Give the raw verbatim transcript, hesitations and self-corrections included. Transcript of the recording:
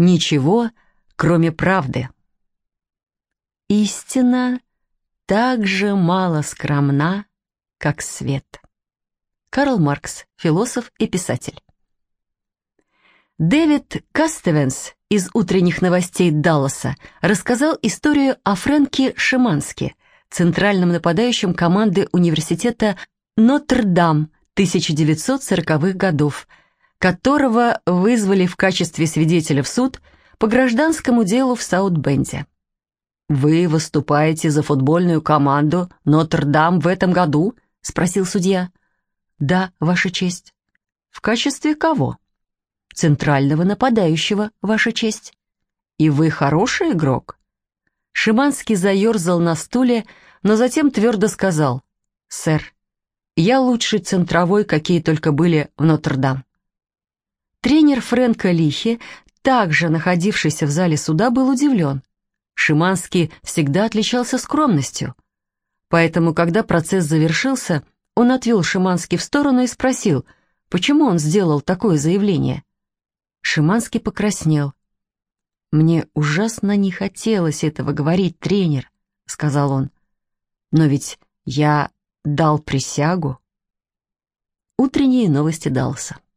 Ничего, кроме правды. Истина так же мало скромна, как свет. Карл Маркс, философ и писатель. Дэвид Кастевенс из «Утренних новостей Далласа» рассказал историю о Фрэнке Шиманске, центральном нападающем команды университета Нотр-Дам тысяча девятьсот сороковых годов, которого вызвали в качестве свидетеля в суд по гражданскому делу в Саут-Бенде. «Вы выступаете за футбольную команду Нотр-Дам в этом году?» — спросил судья. «Да, Ваша честь». «В качестве кого?» «Центрального нападающего, Ваша честь». «И вы хороший игрок?» Шиманский заерзал на стуле, но затем твердо сказал: «Сэр, я лучший центровой, какие только были в Нотр-Дам». Тренер Фрэнка Лихи, также находившийся в зале суда, был удивлен. Шиманский всегда отличался скромностью. Поэтому, когда процесс завершился, он отвел Шиманский в сторону и спросил, почему он сделал такое заявление. Шиманский покраснел. «Мне ужасно не хотелось этого говорить, тренер», — сказал он. «Но ведь я дал присягу». Утренние новости Далласа.